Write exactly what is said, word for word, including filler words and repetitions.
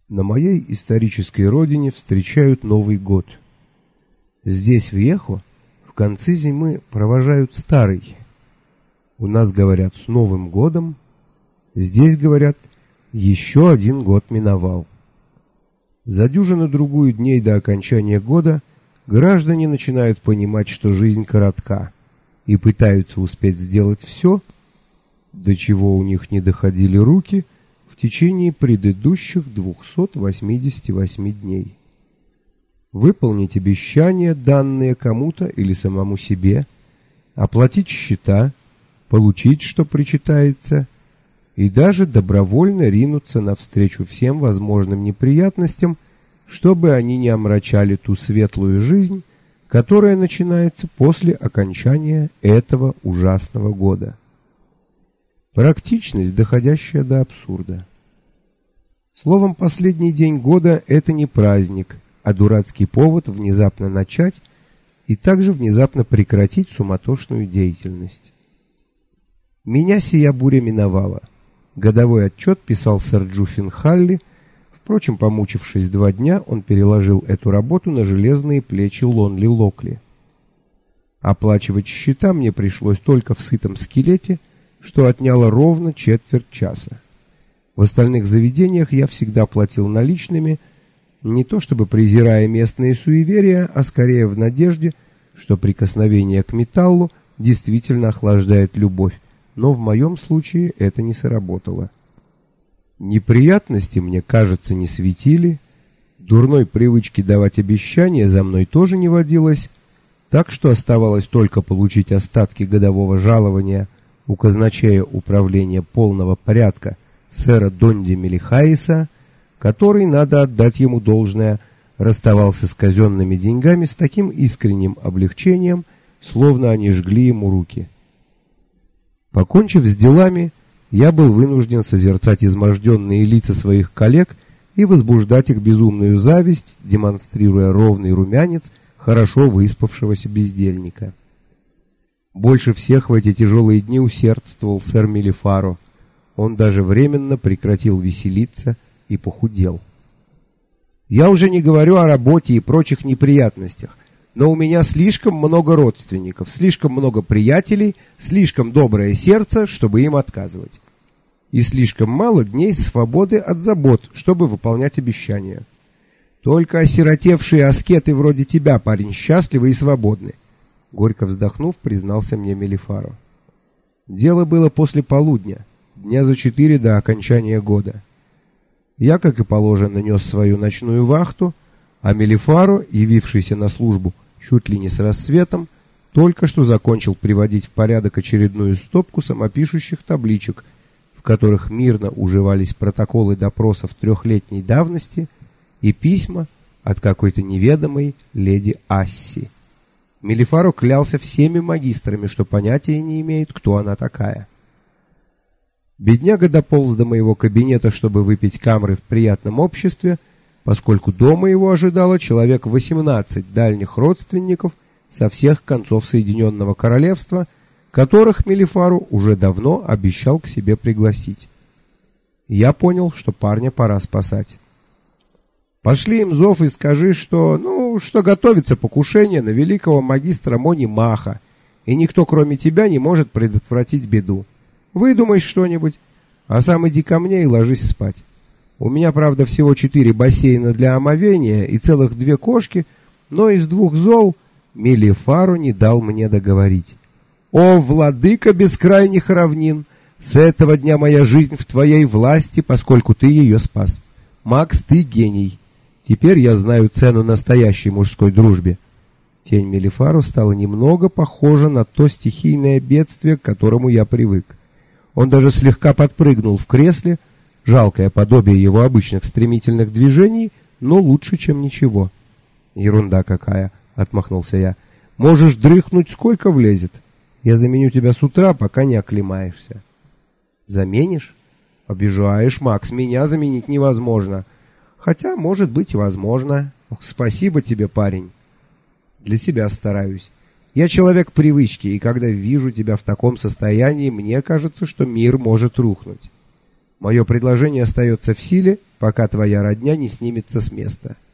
На моей исторической родине встречают Новый год. Здесь, в Ехо, в конце зимы провожают старый. У нас говорят «с Новым годом», здесь говорят «еще один год миновал». За дюжину-другую дней до окончания года граждане начинают понимать, что жизнь коротка, и пытаются успеть сделать все, до чего у них не доходили руки в течение предыдущих двухсот восьмидесяти восьми дней. Выполнить обещания, данные кому-то или самому себе, оплатить счета, получить, что причитается, и даже добровольно ринуться навстречу всем возможным неприятностям, чтобы они не омрачали ту светлую жизнь, которая начинается после окончания этого ужасного года. Практичность, доходящая до абсурда. Словом, последний день года – это не праздник, а дурацкий повод внезапно начать и также внезапно прекратить суматошную деятельность. Меня сия буря миновала. Годовой отчет писал сэр Джуффин Халли. Впрочем, помучившись два дня, он переложил эту работу на железные плечи Лонли Локли. Оплачивать счета мне пришлось только в сытом скелете, что отняло ровно четверть часа. В остальных заведениях я всегда платил наличными, не то чтобы презирая местные суеверия, а скорее в надежде, что прикосновение к металлу действительно охлаждает любовь, но в моем случае это не сработало. Неприятности, мне кажется, не светили, дурной привычки давать обещания за мной тоже не водилось, так что оставалось только получить остатки годового жалования у казначея управления полного порядка сэра Донди Мелихаиса, который, надо отдать ему должное, расставался с казенными деньгами с таким искренним облегчением, словно они жгли ему руки. Покончив с делами, я был вынужден созерцать изможденные лица своих коллег и возбуждать их безумную зависть, демонстрируя ровный румянец хорошо выспавшегося бездельника. Больше всех в эти тяжелые дни усердствовал сэр Мелифаро. Он даже временно прекратил веселиться и похудел. Я уже не говорю о работе и прочих неприятностях, но у меня слишком много родственников, слишком много приятелей, слишком доброе сердце, чтобы им отказывать. И слишком мало дней свободы от забот, чтобы выполнять обещания. Только осиротевшие аскеты вроде тебя, парень, счастливы и свободны. Горько вздохнув, признался мне Мелифаро. Дело было после полудня, дня за четыре до окончания года. Я, как и положено, нес свою ночную вахту, а Мелифаро, явившийся на службу чуть ли не с рассветом, только что закончил приводить в порядок очередную стопку самопишущих табличек, в которых мирно уживались протоколы допросов трехлетней давности и письма от какой-то неведомой леди Асси. Мелифаро клялся всеми магистрами, что понятия не имеет, кто она такая. Бедняга дополз до моего кабинета, чтобы выпить камры в приятном обществе, поскольку дома его ожидало человек восемнадцать дальних родственников со всех концов Соединенного Королевства, которых Мелифаро уже давно обещал к себе пригласить. Я понял, что парня пора спасать. Пошли им зов и скажи, что, ну, что готовится покушение на великого магистра Мони Маха, и никто, кроме тебя, не может предотвратить беду. Выдумай что-нибудь, а сам иди ко мне и ложись спать. У меня, правда, всего четыре бассейна для омовения и целых две кошки, но из двух зол Мелифаро не дал мне договорить. О, владыка бескрайних равнин, с этого дня моя жизнь в твоей власти, поскольку ты ее спас. Макс, ты гений. Теперь я знаю цену настоящей мужской дружбе. Тень Мелифаро стала немного похожа на то стихийное бедствие, к которому я привык. Он даже слегка подпрыгнул в кресле, жалкое подобие его обычных стремительных движений, но лучше, чем ничего. Ерунда какая, отмахнулся я. Можешь дрыхнуть сколько влезет. Я заменю тебя с утра, пока не оклемаешься. Заменишь? Обижаешь, Макс, меня заменить невозможно. Хотя, может быть, и возможно. Ох, спасибо тебе, парень. Для себя стараюсь. Я человек привычки, и когда вижу тебя в таком состоянии, мне кажется, что мир может рухнуть. Мое предложение остается в силе, пока твоя родня не снимется с места.